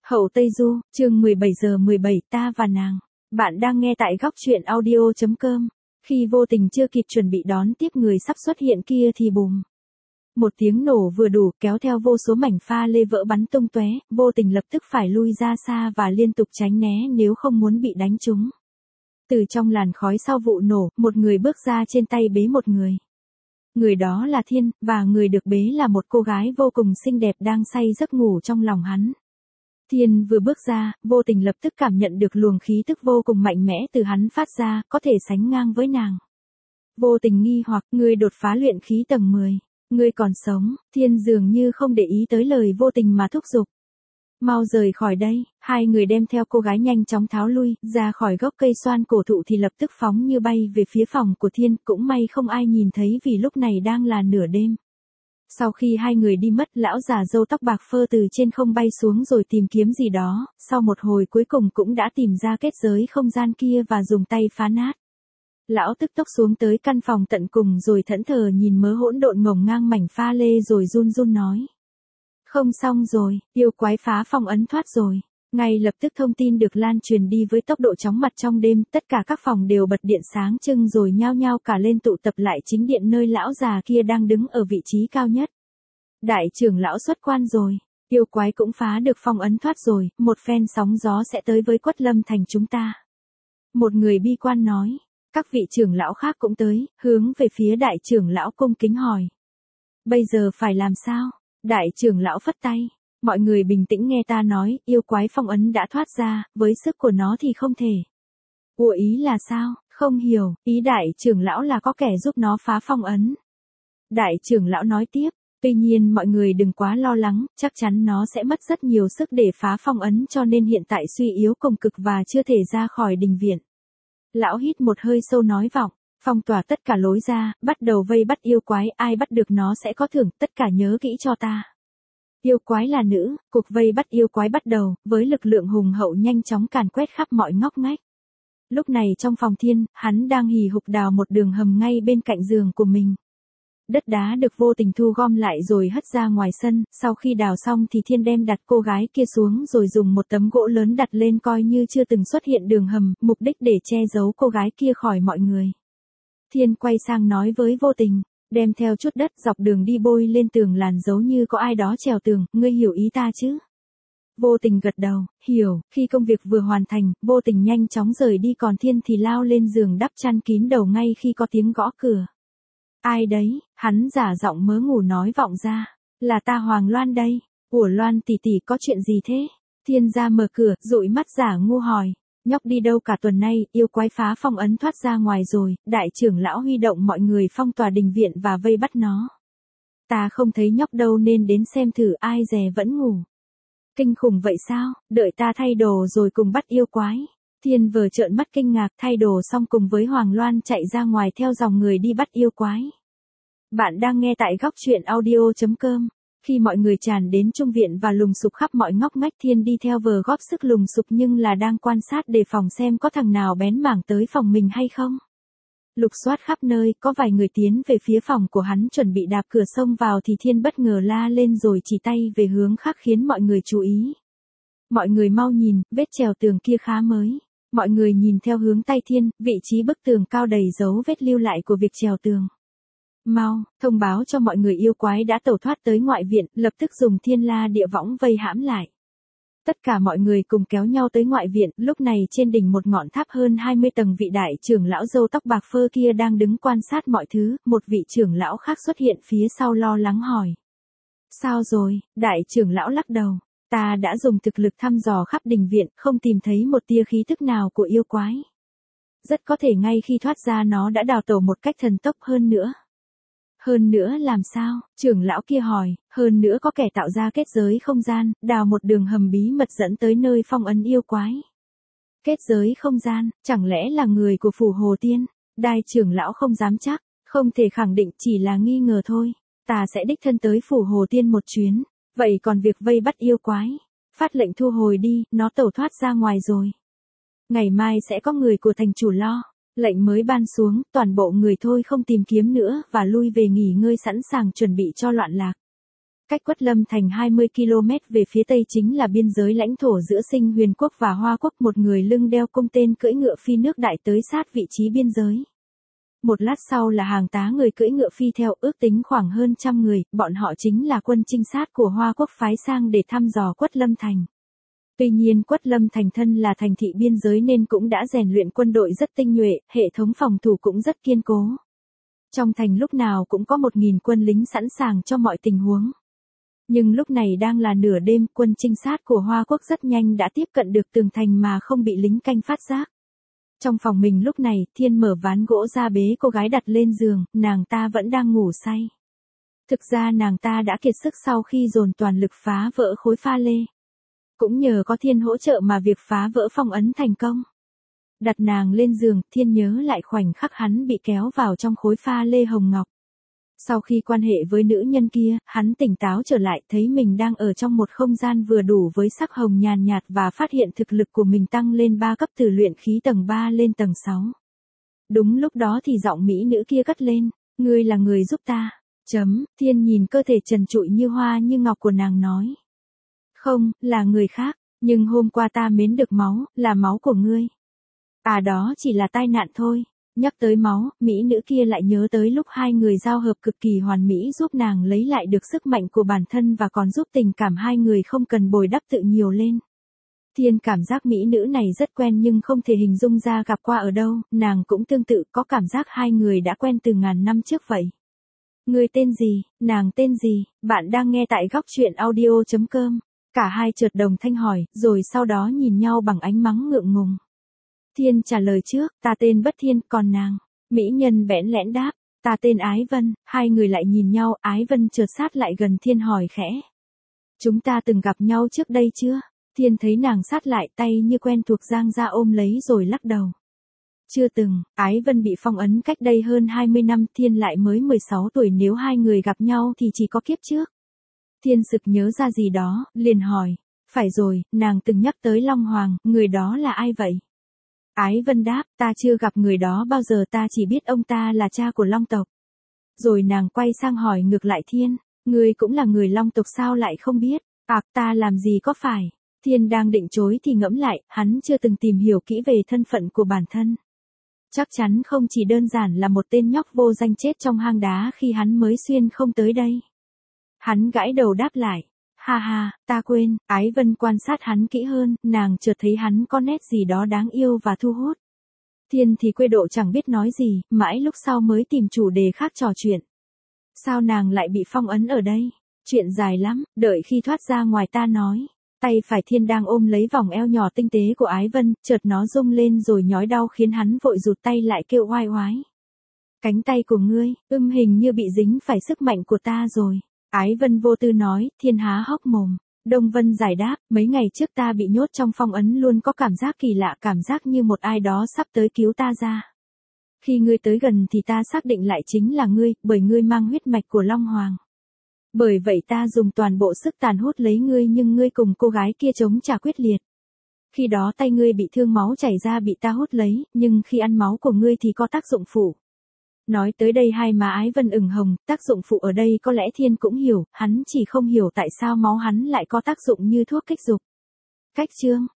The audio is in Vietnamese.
Hậu Tây Du, chương 17:17 ta và nàng. Bạn đang nghe tại góc truyện audio.com. Khi vô tình chưa kịp chuẩn bị đón tiếp người sắp xuất hiện kia thì bùm. Một tiếng nổ vừa đủ kéo theo vô số mảnh pha lê vỡ bắn tung tóe, vô tình lập tức phải lui ra xa và liên tục tránh né nếu không muốn bị đánh trúng. Từ trong làn khói sau vụ nổ, một người bước ra trên tay bế một người. Người đó là Thiên, và người được bế là một cô gái vô cùng xinh đẹp đang say giấc ngủ trong lòng hắn. Thiên vừa bước ra, vô tình lập tức cảm nhận được luồng khí tức vô cùng mạnh mẽ từ hắn phát ra, có thể sánh ngang với nàng. Vô tình nghi hoặc, ngươi đột phá luyện khí tầng 10, ngươi còn sống. Thiên dường như không để ý tới lời vô tình mà thúc giục. Mau rời khỏi đây. Hai người đem theo cô gái nhanh chóng tháo lui, ra khỏi gốc cây xoan cổ thụ thì lập tức phóng như bay về phía phòng của Thiên, cũng may không ai nhìn thấy vì lúc này đang là nửa đêm. Sau khi hai người đi mất, lão già râu tóc bạc phơ từ trên không bay xuống rồi tìm kiếm gì đó, sau một hồi cuối cùng cũng đã tìm ra kết giới không gian kia và dùng tay phá nát. Lão tức tốc xuống tới căn phòng tận cùng rồi thẫn thờ nhìn mớ hỗn độn ngổn ngang mảnh pha lê rồi run run nói. Không xong rồi, yêu quái phá phong ấn thoát rồi. Ngay lập tức thông tin được lan truyền đi với tốc độ chóng mặt trong đêm, tất cả các phòng đều bật điện sáng trưng rồi nhao nhao cả lên tụ tập lại chính điện nơi lão già kia đang đứng ở vị trí cao nhất. Đại trưởng lão xuất quan rồi, yêu quái cũng phá được phong ấn thoát rồi, một phen sóng gió sẽ tới với Quất Lâm thành chúng ta. Một người bi quan nói, các vị trưởng lão khác cũng tới, hướng về phía đại trưởng lão cung kính hỏi. Bây giờ phải làm sao? Đại trưởng lão phất tay. Mọi người bình tĩnh nghe ta nói, yêu quái phong ấn đã thoát ra, với sức của nó thì không thể. Ủa ý là sao? Không hiểu, ý đại trưởng lão là có kẻ giúp nó phá phong ấn. Đại trưởng lão nói tiếp, tuy nhiên mọi người đừng quá lo lắng, chắc chắn nó sẽ mất rất nhiều sức để phá phong ấn cho nên hiện tại suy yếu cùng cực và chưa thể ra khỏi đình viện. Lão hít một hơi sâu nói vọng, phong tỏa tất cả lối ra, bắt đầu vây bắt yêu quái, ai bắt được nó sẽ có thưởng, tất cả nhớ kỹ cho ta. Yêu quái là nữ, cuộc vây bắt yêu quái bắt đầu, với lực lượng hùng hậu nhanh chóng càn quét khắp mọi ngóc ngách. Lúc này trong phòng Thiên, hắn đang hì hục đào một đường hầm ngay bên cạnh giường của mình. Đất đá được vô tình thu gom lại rồi hất ra ngoài sân, sau khi đào xong thì Thiên đem đặt cô gái kia xuống rồi dùng một tấm gỗ lớn đặt lên coi như chưa từng xuất hiện đường hầm, mục đích để che giấu cô gái kia khỏi mọi người. Thiên quay sang nói với vô tình, đem theo chút đất dọc đường đi bôi lên tường làn dấu như có ai đó trèo tường, ngươi hiểu ý ta chứ? Vô tình gật đầu, hiểu, khi công việc vừa hoàn thành, vô tình nhanh chóng rời đi còn Thiên thì lao lên giường đắp chăn kín đầu ngay khi có tiếng gõ cửa. Ai đấy? Hắn giả giọng mớ ngủ nói vọng ra, là ta Hoàng Loan đây. Ủa Loan tỷ tỷ có chuyện gì thế? Thiên ra mở cửa, dụi mắt giả ngu hỏi. Nhóc đi đâu cả tuần nay, yêu quái phá phong ấn thoát ra ngoài rồi, đại trưởng lão huy động mọi người phong tỏa đình viện và vây bắt nó. Ta không thấy nhóc đâu nên đến xem thử, ai dè vẫn ngủ. Kinh khủng vậy sao, đợi ta thay đồ rồi cùng bắt yêu quái. Thiên vừa trợn mắt kinh ngạc, thay đồ xong cùng với Hoàng Loan chạy ra ngoài theo dòng người đi bắt yêu quái. Bạn đang nghe tại góc truyện audio.com. Khi mọi người tràn đến trung viện và lùng sục khắp mọi ngóc ngách, Thiên đi theo vờ góp sức lùng sục nhưng là đang quan sát đề phòng xem có thằng nào bén mảng tới phòng mình hay không. Lục soát khắp nơi, có vài người tiến về phía phòng của hắn chuẩn bị đạp cửa xông vào thì Thiên bất ngờ la lên rồi chỉ tay về hướng khác khiến mọi người chú ý. Mọi người mau nhìn, vết trèo tường kia khá mới. Mọi người nhìn theo hướng tay Thiên, vị trí bức tường cao đầy dấu vết lưu lại của việc trèo tường. Mau, thông báo cho mọi người yêu quái đã tẩu thoát tới ngoại viện, lập tức dùng thiên la địa võng vây hãm lại. Tất cả mọi người cùng kéo nhau tới ngoại viện, lúc này trên đỉnh một ngọn tháp hơn 20 tầng vị đại trưởng lão râu tóc bạc phơ kia đang đứng quan sát mọi thứ, một vị trưởng lão khác xuất hiện phía sau lo lắng hỏi. Sao rồi, đại trưởng lão lắc đầu, ta đã dùng thực lực thăm dò khắp đình viện, không tìm thấy một tia khí tức nào của yêu quái. Rất có thể ngay khi thoát ra nó đã đào tẩu một cách thần tốc hơn nữa. Hơn nữa làm sao? Trưởng lão kia hỏi, hơn nữa có kẻ tạo ra kết giới không gian, đào một đường hầm bí mật dẫn tới nơi phong ấn yêu quái. Kết giới không gian, chẳng lẽ là người của phủ Hồ Tiên? Đại trưởng lão không dám chắc, không thể khẳng định, chỉ là nghi ngờ thôi. Ta sẽ đích thân tới phủ Hồ Tiên một chuyến. Vậy còn việc vây bắt yêu quái, phát lệnh thu hồi đi, nó tẩu thoát ra ngoài rồi. Ngày mai sẽ có người của thành chủ lo. Lệnh mới ban xuống, toàn bộ người thôi không tìm kiếm nữa và lui về nghỉ ngơi sẵn sàng chuẩn bị cho loạn lạc. Cách Quất Lâm Thành 20 km về phía tây chính là biên giới lãnh thổ giữa Sinh Huyền quốc và Hoa quốc, một người lưng đeo cung tên cưỡi ngựa phi nước đại tới sát vị trí biên giới. Một lát sau là hàng tá người cưỡi ngựa phi theo, ước tính khoảng hơn 100 người, bọn họ chính là quân trinh sát của Hoa quốc phái sang để thăm dò Quất Lâm Thành. Tuy nhiên Quất Lâm Thành thân là thành thị biên giới nên cũng đã rèn luyện quân đội rất tinh nhuệ, hệ thống phòng thủ cũng rất kiên cố. Trong thành lúc nào cũng có 1.000 quân lính sẵn sàng cho mọi tình huống. Nhưng lúc này đang là nửa đêm, quân trinh sát của Hoa quốc rất nhanh đã tiếp cận được tường thành mà không bị lính canh phát giác. Trong phòng mình lúc này, Thiên mở ván gỗ ra bế cô gái đặt lên giường, nàng ta vẫn đang ngủ say. Thực ra nàng ta đã kiệt sức sau khi dồn toàn lực phá vỡ khối pha lê. Cũng nhờ có Thiên hỗ trợ mà việc phá vỡ phong ấn thành công. Đặt nàng lên giường, Thiên nhớ lại khoảnh khắc hắn bị kéo vào trong khối pha lê hồng ngọc. Sau khi quan hệ với nữ nhân kia, hắn tỉnh táo trở lại, thấy mình đang ở trong một không gian vừa đủ với sắc hồng nhàn nhạt và phát hiện thực lực của mình tăng lên 3 cấp từ luyện khí tầng 3 lên tầng 6. Đúng lúc đó thì giọng mỹ nữ kia cất lên, ngươi là người giúp ta. Thiên nhìn cơ thể trần trụi như hoa như ngọc của nàng nói. Không, là người khác, nhưng hôm qua ta mến được máu, là máu của ngươi. À đó chỉ là tai nạn thôi. Nhắc tới máu, mỹ nữ kia lại nhớ tới lúc hai người giao hợp cực kỳ hoàn mỹ giúp nàng lấy lại được sức mạnh của bản thân và còn giúp tình cảm hai người không cần bồi đắp tự nhiều lên. Thiên cảm giác mỹ nữ này rất quen nhưng không thể hình dung ra gặp qua ở đâu, nàng cũng tương tự có cảm giác hai người đã quen từ ngàn năm trước vậy. Người tên gì, nàng tên gì, bạn đang nghe tại góc truyện audio.com. Cả hai chợt đồng thanh hỏi, rồi sau đó nhìn nhau bằng ánh mắng ngượng ngùng. Thiên trả lời trước, ta tên Bất Thiên, còn nàng. Mỹ nhân bẽn lẽn đáp, ta tên Ái Vân. Hai người lại nhìn nhau, Ái Vân chợt sát lại gần Thiên hỏi khẽ. Chúng ta từng gặp nhau trước đây chưa? Thiên thấy nàng sát lại, tay như quen thuộc giang ra ôm lấy rồi lắc đầu. Chưa từng, Ái Vân bị phong ấn cách đây hơn 20 năm, Thiên lại mới 16 tuổi, nếu hai người gặp nhau thì chỉ có kiếp trước. Thiên sực nhớ ra gì đó, liền hỏi, phải rồi, nàng từng nhắc tới Long Hoàng, người đó là ai vậy? Ái Vân đáp, ta chưa gặp người đó bao giờ, ta chỉ biết ông ta là cha của Long tộc. Rồi nàng quay sang hỏi ngược lại Thiên, ngươi cũng là người Long tộc sao lại không biết? Ta làm gì có phải? Thiên đang định chối thì ngẫm lại, hắn chưa từng tìm hiểu kỹ về thân phận của bản thân. Chắc chắn không chỉ đơn giản là một tên nhóc vô danh chết trong hang đá khi hắn mới xuyên không tới đây. Hắn gãi đầu đáp lại. Ha ha, ta quên. Ái Vân quan sát hắn kỹ hơn, nàng chợt thấy hắn có nét gì đó đáng yêu và thu hút. Thiên thì quê độ chẳng biết nói gì, mãi lúc sau mới tìm chủ đề khác trò chuyện. Sao nàng lại bị phong ấn ở đây? Chuyện dài lắm, đợi khi thoát ra ngoài ta nói. Tay phải Thiên đang ôm lấy vòng eo nhỏ tinh tế của Ái Vân, chợt nó rung lên rồi nhói đau khiến hắn vội rụt tay lại kêu oai oái. Cánh tay của ngươi, hình như bị dính phải sức mạnh của ta rồi. Ái Vân vô tư nói, Thiên há hốc mồm. Đông Vân giải đáp, mấy ngày trước ta bị nhốt trong phong ấn luôn có cảm giác kỳ lạ, cảm giác như một ai đó sắp tới cứu ta ra. Khi ngươi tới gần thì ta xác định lại chính là ngươi, bởi ngươi mang huyết mạch của Long Hoàng. Bởi vậy ta dùng toàn bộ sức tàn hút lấy ngươi nhưng ngươi cùng cô gái kia chống trả quyết liệt. Khi đó tay ngươi bị thương máu chảy ra bị ta hút lấy, nhưng khi ăn máu của ngươi thì có tác dụng phụ. Nói tới đây hai má Ái Vân ửng hồng, tác dụng phụ ở đây có lẽ Thiên cũng hiểu, hắn chỉ không hiểu tại sao máu hắn lại có tác dụng như thuốc kích dục. Cách chương,